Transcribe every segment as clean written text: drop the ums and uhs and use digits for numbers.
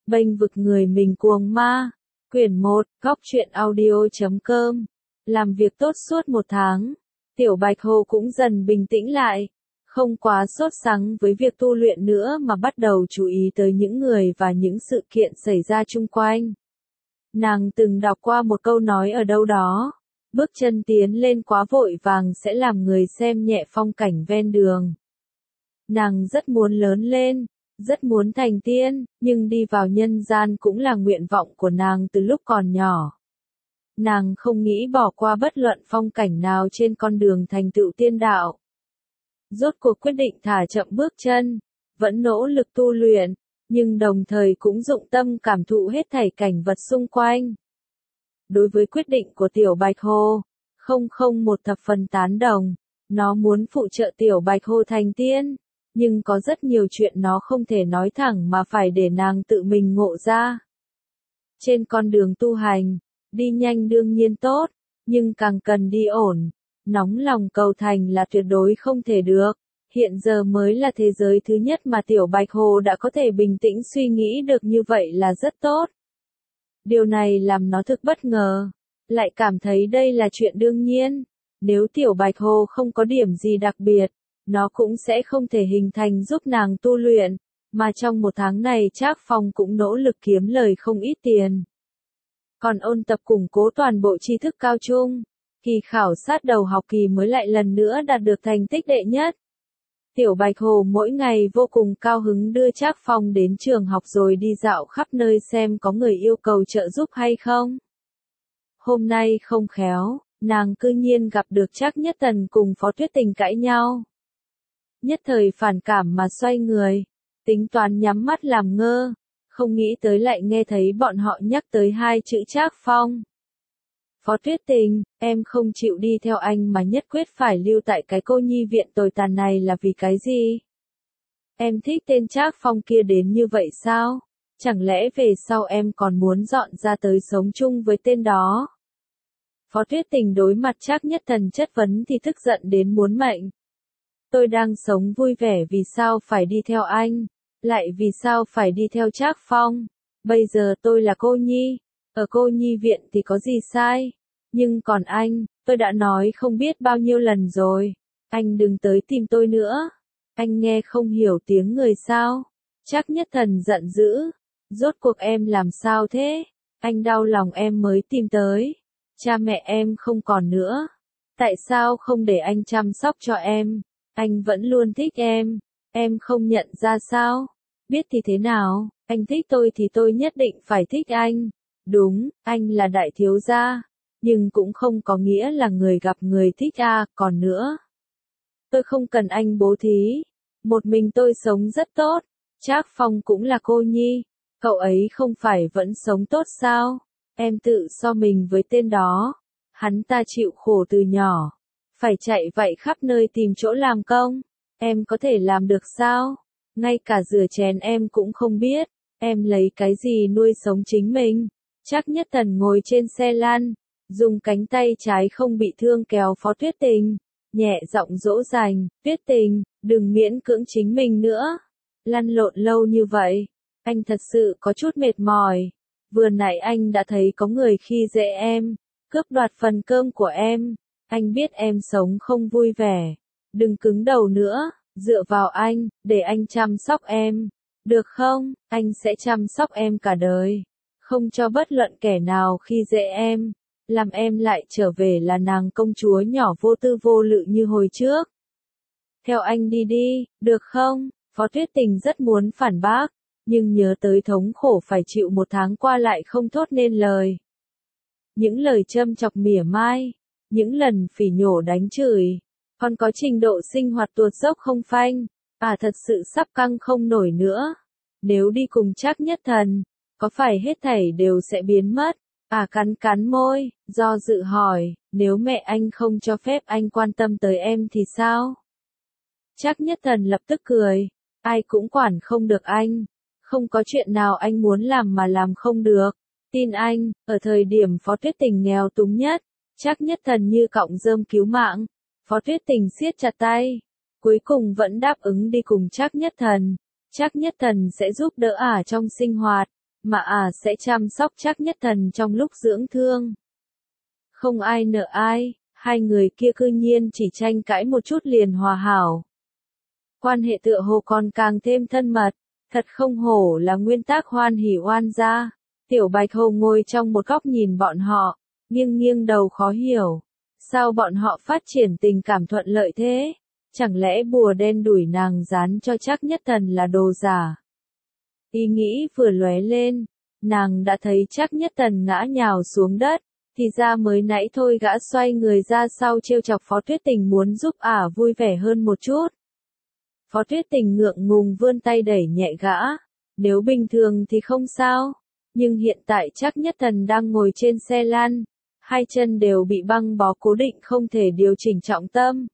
Bênh vực người mình cuồng ma. Quyển 1, Góc truyện audio.com. Làm việc tốt suốt 1 tháng. Tiểu Bạch Hồ cũng dần bình tĩnh lại. Không quá sốt sắng với việc tu luyện nữa mà bắt đầu chú ý tới những người và những sự kiện xảy ra chung quanh. Nàng từng đọc qua một câu nói ở đâu đó. Bước chân tiến lên quá vội vàng sẽ làm người xem nhẹ phong cảnh ven đường. Nàng rất muốn lớn lên, rất muốn thành tiên, nhưng đi vào nhân gian cũng là nguyện vọng của nàng từ lúc còn nhỏ. Nàng không nghĩ bỏ qua bất luận phong cảnh nào trên con đường thành tựu tiên đạo. Rốt cuộc quyết định thả chậm bước chân, vẫn nỗ lực tu luyện, nhưng đồng thời cũng dụng tâm cảm thụ hết thảy cảnh vật xung quanh. Đối với quyết định của Tiểu Bạch Hồ, một thập phần tán đồng, nó muốn phụ trợ Tiểu Bạch Hồ thành tiên, nhưng có rất nhiều chuyện nó không thể nói thẳng mà phải để nàng tự mình ngộ ra. Trên con đường tu hành, đi nhanh đương nhiên tốt, nhưng càng cần đi ổn, nóng lòng cầu thành là tuyệt đối không thể được. Hiện giờ mới là thế giới thứ nhất mà Tiểu Bạch Hồ đã có thể bình tĩnh suy nghĩ được như vậy là rất tốt. Điều này làm nó thực bất ngờ, lại cảm thấy đây là chuyện đương nhiên. Nếu Tiểu Bạch Hồ không có điểm gì đặc biệt, nó cũng sẽ không thể hình thành giúp nàng tu luyện, mà trong 1 tháng này Trác Phong cũng nỗ lực kiếm lời không ít tiền. Còn ôn tập củng cố toàn bộ tri thức cao trung, kỳ khảo sát đầu học kỳ mới lại lần nữa đạt được thành tích đệ nhất. Tiểu Bạch Hồ mỗi ngày vô cùng cao hứng đưa Trác Phong đến trường học rồi đi dạo khắp nơi xem có người yêu cầu trợ giúp hay không. Hôm nay không khéo, nàng cư nhiên gặp được Trác Nhất Tần cùng Phó Tuyết Tình cãi nhau. Nhất thời phản cảm mà xoay người, tính toán nhắm mắt làm ngơ, không nghĩ tới lại nghe thấy bọn họ nhắc tới 2 chữ Trác Phong. Phó Tuyết Tình, em không chịu đi theo anh mà nhất quyết phải lưu tại cái cô nhi viện tồi tàn này là vì cái gì? Em thích tên Trác Phong kia đến như vậy sao? Chẳng lẽ về sau em còn muốn dọn ra tới sống chung với tên đó? Phó Tuyết Tình đối mặt Trác Nhất Tần chất vấn thì tức giận đến muốn mệnh. Tôi đang sống vui vẻ vì sao phải đi theo anh? Lại vì sao phải đi theo Trác Phong? Bây giờ tôi là cô nhi, ở cô nhi viện thì có gì sai? Nhưng còn anh, tôi đã nói không biết bao nhiêu lần rồi. Anh đừng tới tìm tôi nữa. Anh nghe không hiểu tiếng người sao? Trác Nhất Tần giận dữ. Rốt cuộc em làm sao thế? Anh đau lòng em mới tìm tới. Cha mẹ em không còn nữa. Tại sao không để anh chăm sóc cho em? Anh vẫn luôn thích em không nhận ra sao? Biết thì thế nào, anh thích tôi thì tôi nhất định phải thích anh. Đúng, anh là đại thiếu gia, nhưng cũng không có nghĩa là người gặp người thích còn nữa. Tôi không cần anh bố thí, một mình tôi sống rất tốt. Trác Phong cũng là cô nhi, cậu ấy không phải vẫn sống tốt sao? Em tự so mình với tên đó, hắn ta chịu khổ từ nhỏ, phải chạy vậy khắp nơi tìm chỗ làm công, em có thể làm được sao? Ngay cả rửa chén em cũng không biết, em lấy cái gì nuôi sống chính mình? Trác Nhất Tần ngồi trên xe lăn, dùng cánh tay trái không bị thương kéo Phó Tuyết Tình, nhẹ giọng dỗ dành, Tuyết Tình, đừng miễn cưỡng chính mình nữa. Lăn lộn lâu như vậy, anh thật sự có chút mệt mỏi. Vừa nãy anh đã thấy có người khi dễ em, cướp đoạt phần cơm của em. Anh biết em sống không vui vẻ. Đừng cứng đầu nữa, dựa vào anh, để anh chăm sóc em. Được không? Anh sẽ chăm sóc em cả đời. Không cho bất luận kẻ nào khi dễ em. Làm em lại trở về là nàng công chúa nhỏ vô tư vô lự như hồi trước. Theo anh đi đi, được không? Phó Tuyết Tình rất muốn phản bác, nhưng nhớ tới thống khổ phải chịu 1 tháng qua lại không thốt nên lời. Những lời châm chọc mỉa mai, những lần phỉ nhổ đánh chửi, còn có trình độ sinh hoạt tuột dốc không phanh, thật sự sắp căng không nổi nữa. Nếu đi cùng Trác Nhất Tần, có phải hết thảy đều sẽ biến mất? Cắn môi, do dự hỏi, nếu mẹ anh không cho phép anh quan tâm tới em thì sao? Trác Nhất Tần lập tức cười, ai cũng quản không được anh. Không có chuyện nào anh muốn làm mà làm không được. Tin anh, ở thời điểm Phó Tuyết Tình nghèo túng nhất, Trác Nhất Tần như cọng rơm cứu mạng. Phó Tuyết Tình siết chặt tay, cuối cùng vẫn đáp ứng đi cùng Trác Nhất Tần. Trác Nhất Tần sẽ giúp đỡ trong sinh hoạt, mà sẽ chăm sóc Trác Nhất Thần trong lúc dưỡng thương. Không ai nợ ai, hai người kia cư nhiên chỉ tranh cãi một chút liền hòa hảo. Quan hệ tựa hồ còn càng thêm thân mật, thật không hổ là nguyên tác hoan hỉ oan gia. Tiểu Bạch Hồ ngồi trong một góc nhìn bọn họ, nghiêng nghiêng đầu khó hiểu. Sao bọn họ phát triển tình cảm thuận lợi thế? Chẳng lẽ bùa đen đuổi nàng dán cho Trác Nhất Thần là đồ giả? Ý nghĩ vừa lóe lên, nàng đã thấy Trác Nhất Thần ngã nhào xuống đất, thì ra mới nãy thôi gã xoay người ra sau trêu chọc Phó Tuyết Tình muốn giúp vui vẻ hơn một chút. Phó Tuyết Tình ngượng ngùng vươn tay đẩy nhẹ gã, nếu bình thường thì không sao, nhưng hiện tại Trác Nhất Thần đang ngồi trên xe lăn, hai chân đều bị băng bó cố định không thể điều chỉnh trọng tâm.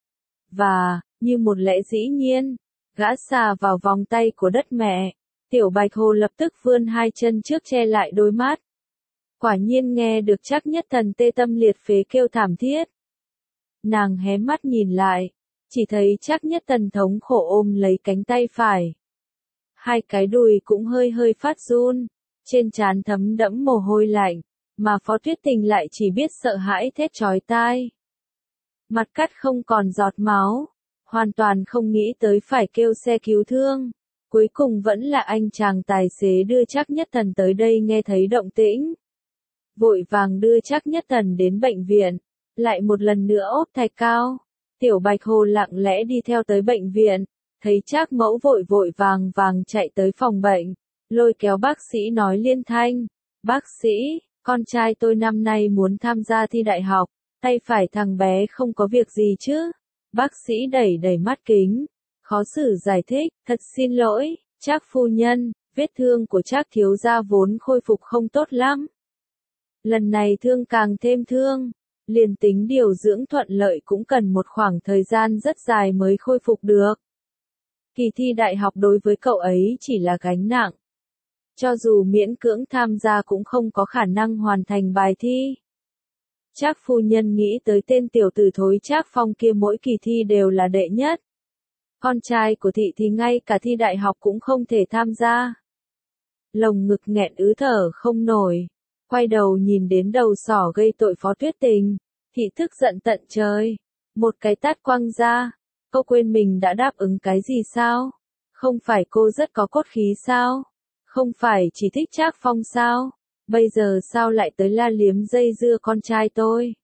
Và, như một lẽ dĩ nhiên, gã xà vào vòng tay của đất mẹ, Tiểu Bạch Hồ lập tức vươn hai chân trước che lại đôi mắt. Quả nhiên nghe được Trác Nhất Thần tê tâm liệt phế kêu thảm thiết. Nàng hé mắt nhìn lại, chỉ thấy Trác Nhất Thần thống khổ ôm lấy cánh tay phải. Hai cái đùi cũng hơi hơi phát run, trên trán thấm đẫm mồ hôi lạnh, mà Phó Tuyết Tình lại chỉ biết sợ hãi thét chói tai. Mặt cắt không còn giọt máu, hoàn toàn không nghĩ tới phải kêu xe cứu thương. Cuối cùng vẫn là anh chàng tài xế đưa Trác Nhất Thần tới đây nghe thấy động tĩnh. Vội vàng đưa Trác Nhất Thần đến bệnh viện, lại một lần nữa ốp thạch cao. Tiểu Bạch Hồ lặng lẽ đi theo tới bệnh viện, thấy Trác mẫu vội vội vàng vàng chạy tới phòng bệnh, lôi kéo bác sĩ nói liên thanh. Bác sĩ, con trai tôi năm nay muốn tham gia thi đại học, tay phải thằng bé không có việc gì chứ? Bác sĩ đẩy đẩy mắt kính, khó xử giải thích, thật xin lỗi, Trác phu nhân, vết thương của Trác thiếu gia vốn khôi phục không tốt lắm. Lần này thương càng thêm thương, liền tính điều dưỡng thuận lợi cũng cần một khoảng thời gian rất dài mới khôi phục được. Kỳ thi đại học đối với cậu ấy chỉ là gánh nặng. Cho dù miễn cưỡng tham gia cũng không có khả năng hoàn thành bài thi. Trác phu nhân nghĩ tới tên tiểu tử thối Trác Phong kia mỗi kỳ thi đều là đệ nhất. Con trai của thị thì ngay cả thi đại học cũng không thể tham gia. Lồng ngực nghẹn ứ thở không nổi, quay đầu nhìn đến đầu sỏ gây tội Phó Tuyết Tình, thị tức giận tận trời, một cái tát quăng ra. Cô quên mình đã đáp ứng cái gì sao? Không phải cô rất có cốt khí sao? Không phải chỉ thích Trác Phong sao? Bây giờ sao lại tới la liếm dây dưa con trai tôi?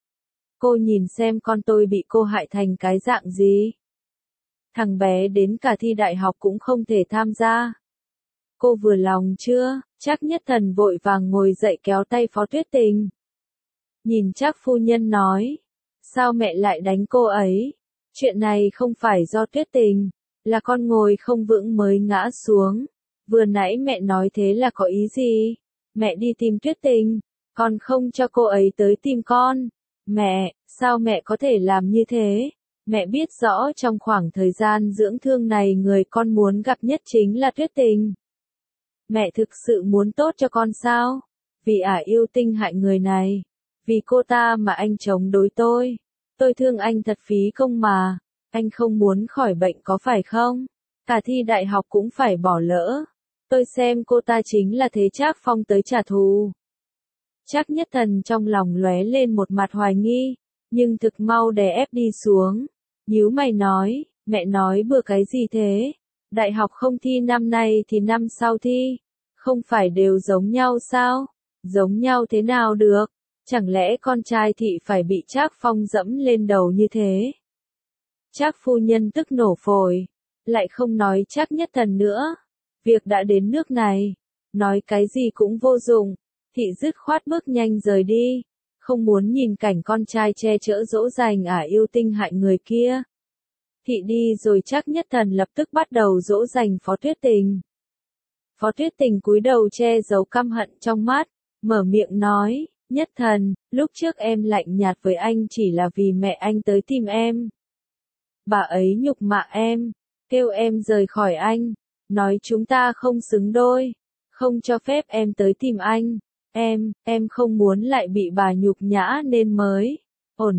Cô nhìn xem con tôi bị cô hại thành cái dạng gì? Thằng bé đến cả thi đại học cũng không thể tham gia. Cô vừa lòng chưa? Trác Nhất Thần vội vàng ngồi dậy kéo tay Phó Tuyết Tình. Nhìn Trác phu nhân nói, sao mẹ lại đánh cô ấy? Chuyện này không phải do Tuyết Tình, là con ngồi không vững mới ngã xuống. Vừa nãy mẹ nói thế là có ý gì? Mẹ đi tìm Tuyết Tình, còn không cho cô ấy tới tìm con. Mẹ, sao mẹ có thể làm như thế? Mẹ biết rõ trong khoảng thời gian dưỡng thương này người con muốn gặp nhất chính là Tuyết Tình. Mẹ thực sự muốn tốt cho con sao? Vì yêu Tinh hại người này. Vì cô ta mà anh chống đối tôi. Tôi thương anh thật phí công mà. Anh không muốn khỏi bệnh có phải không? Cả thi đại học cũng phải bỏ lỡ. Tôi xem cô ta chính là thế Trác Phong tới trả thù. Trác Nhất Thần trong lòng lóe lên một mặt hoài nghi, nhưng thực mau đè ép đi xuống. Nhíu mày nói, mẹ nói bừa cái gì thế? Đại học không thi năm nay thì năm sau thi. Không phải đều giống nhau sao? Giống nhau thế nào được? Chẳng lẽ con trai thị phải bị Trác Phong dẫm lên đầu như thế? Trác phu nhân tức nổ phổi, lại không nói Trác Nhất Thần nữa. Việc đã đến nước này, nói cái gì cũng vô dụng, thị dứt khoát bước nhanh rời đi, không muốn nhìn cảnh con trai che chở dỗ dành yêu Tinh hại người kia. Thị đi rồi Trác Nhất Thần lập tức bắt đầu dỗ dành Phó Tuyết Tình. Phó Tuyết Tình cúi đầu che giấu căm hận trong mắt, mở miệng nói, Nhất Thần, lúc trước em lạnh nhạt với anh chỉ là vì mẹ anh tới tìm em. Bà ấy nhục mạ em, kêu em rời khỏi anh, nói chúng ta không xứng đôi, không cho phép em tới tìm anh. Em không muốn lại bị bà nhục nhã nên mới. Ổn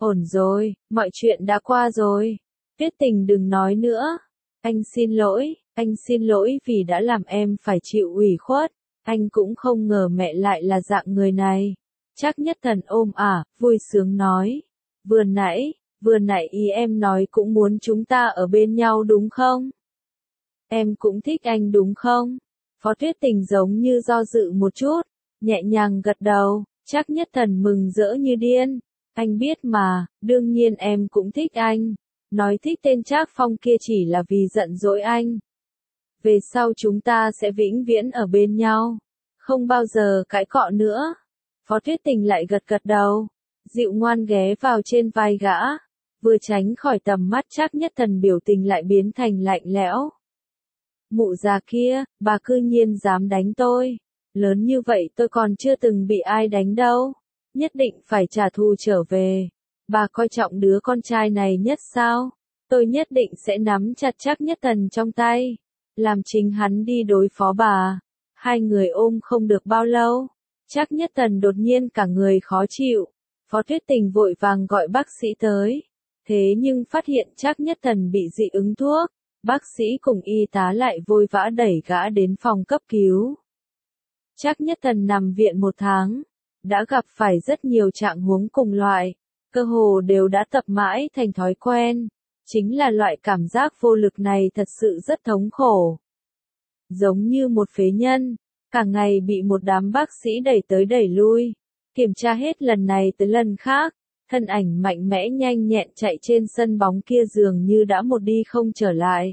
rồi, mọi chuyện đã qua rồi. Tuyết Tình đừng nói nữa. Anh xin lỗi, Anh xin lỗi vì đã làm em phải chịu ủy khuất, anh cũng không ngờ mẹ lại là dạng người này. Trác Nhất Thần ôm vui sướng nói, vừa nãy ý em nói cũng muốn chúng ta ở bên nhau đúng không? Em cũng thích anh đúng không? Phó Tuyết Tình giống như do dự một chút, nhẹ nhàng gật đầu. Trác Nhất Thần mừng rỡ như điên. Anh biết mà, đương nhiên em cũng thích anh. Nói thích tên Trác Phong kia chỉ là vì giận dỗi anh. Về sau chúng ta sẽ vĩnh viễn ở bên nhau. Không bao giờ cãi cọ nữa. Phó Tuyết Tình lại gật gật đầu. Dịu ngoan ghé vào trên vai gã. Vừa tránh khỏi tầm mắt Trác Nhất Thần biểu tình lại biến thành lạnh lẽo. Mụ già kia, bà cư nhiên dám đánh tôi. Lớn như vậy tôi còn chưa từng bị ai đánh đâu. Nhất định phải trả thù trở về. Bà coi trọng đứa con trai này nhất sao? Tôi nhất định sẽ nắm chặt Trác Nhất Thần trong tay. Làm chính hắn đi đối phó bà. Hai người ôm không được bao lâu. Trác Nhất Thần đột nhiên cả người khó chịu. Phó Tuyết Tình vội vàng gọi bác sĩ tới. Thế nhưng phát hiện Trác Nhất Thần bị dị ứng thuốc. Bác sĩ cùng y tá lại vội vã đẩy gã đến phòng cấp cứu. Trác Nhất Thần nằm viện 1 tháng. Đã gặp phải rất nhiều trạng huống cùng loại. Cơ hồ đều đã tập mãi thành thói quen. Chính là loại cảm giác vô lực này thật sự rất thống khổ. Giống như một phế nhân, cả ngày bị một đám bác sĩ đẩy tới đẩy lui, kiểm tra hết lần này tới lần khác, thân ảnh mạnh mẽ nhanh nhẹn chạy trên sân bóng kia dường như đã một đi không trở lại.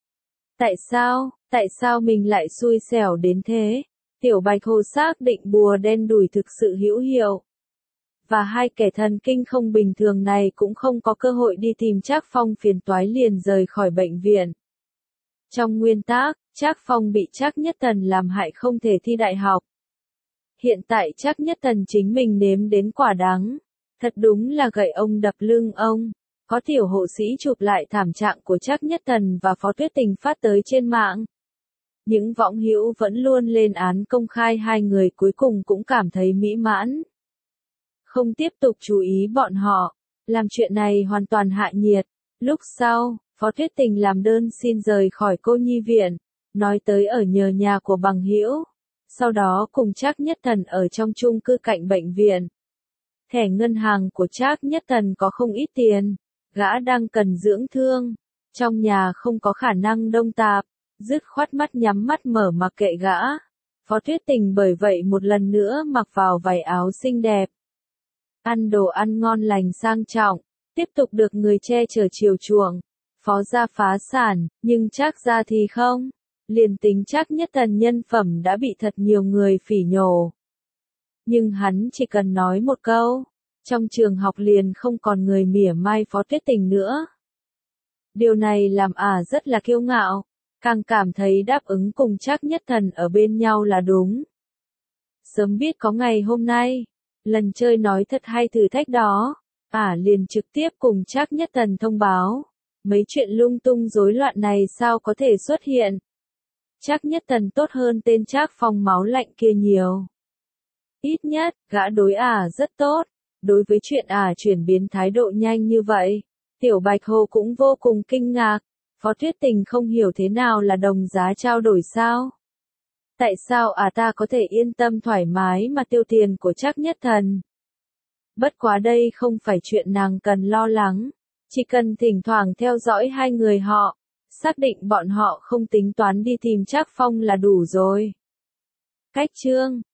Tại sao mình lại xui xẻo đến thế? Tiểu Bạch Hồ xác định bùa đen đủi thực sự hữu hiệu. Và hai kẻ thần kinh không bình thường này cũng không có cơ hội đi tìm Trác Phong phiền toái liền rời khỏi bệnh viện. Trong nguyên tắc, Trác Phong bị Trác Nhất Thần làm hại không thể thi đại học. Hiện tại Trác Nhất Thần chính mình nếm đến quả đắng. Thật đúng là gậy ông đập lưng ông. Có tiểu hộ sĩ chụp lại thảm trạng của Trác Nhất Thần và Phó Tuyết Tình phát tới trên mạng. Những võng hữu vẫn luôn lên án công khai hai người cuối cùng cũng cảm thấy mỹ mãn. Không tiếp tục chú ý bọn họ. Làm chuyện này hoàn toàn hạ nhiệt. Lúc sau, Phó Tuyết Tình làm đơn xin rời khỏi cô nhi viện. Nói tới ở nhờ nhà của bằng hữu. Sau đó cùng Trác Nhất Thần ở trong chung cư cạnh bệnh viện. Thẻ ngân hàng của Trác Nhất Thần có không ít tiền. Gã đang cần dưỡng thương. Trong nhà không có khả năng đông tạp. Dứt khoát mắt nhắm mắt mở mặc kệ gã. Phó Tuyết Tình bởi vậy một lần nữa mặc vào váy áo xinh đẹp. Ăn đồ ăn ngon lành sang trọng. Tiếp tục được người che chở chiều chuộng. Phó gia phá sản, nhưng Trác gia thì không. Liền tính Trác Nhất Thần nhân phẩm đã bị thật nhiều người phỉ nhổ. Nhưng hắn chỉ cần nói một câu. Trong trường học liền không còn người mỉa mai Phó Tuyết Tình nữa. Điều này làm rất là kiêu ngạo. Càng cảm thấy đáp ứng cùng Trác Nhất Thần ở bên nhau là đúng. Sớm biết có ngày hôm nay. Lần chơi nói thật hay thử thách đó. Liền trực tiếp cùng Trác Nhất Thần thông báo. Mấy chuyện lung tung rối loạn này sao có thể xuất hiện. Trác Nhất Thần tốt hơn tên Trác Phong máu lạnh kia nhiều. Ít nhất, gã đối rất tốt. Đối với chuyện chuyển biến thái độ nhanh như vậy, Tiểu Bạch Hồ cũng vô cùng kinh ngạc. Phó Tuyết Tình không hiểu thế nào là đồng giá trao đổi sao. Tại sao ta có thể yên tâm thoải mái mà tiêu tiền của Trác Nhất Thần. Bất quá đây không phải chuyện nàng cần lo lắng. Chỉ cần thỉnh thoảng theo dõi hai người họ. Xác định bọn họ không tính toán đi tìm Trác Phong là đủ rồi. Cách chương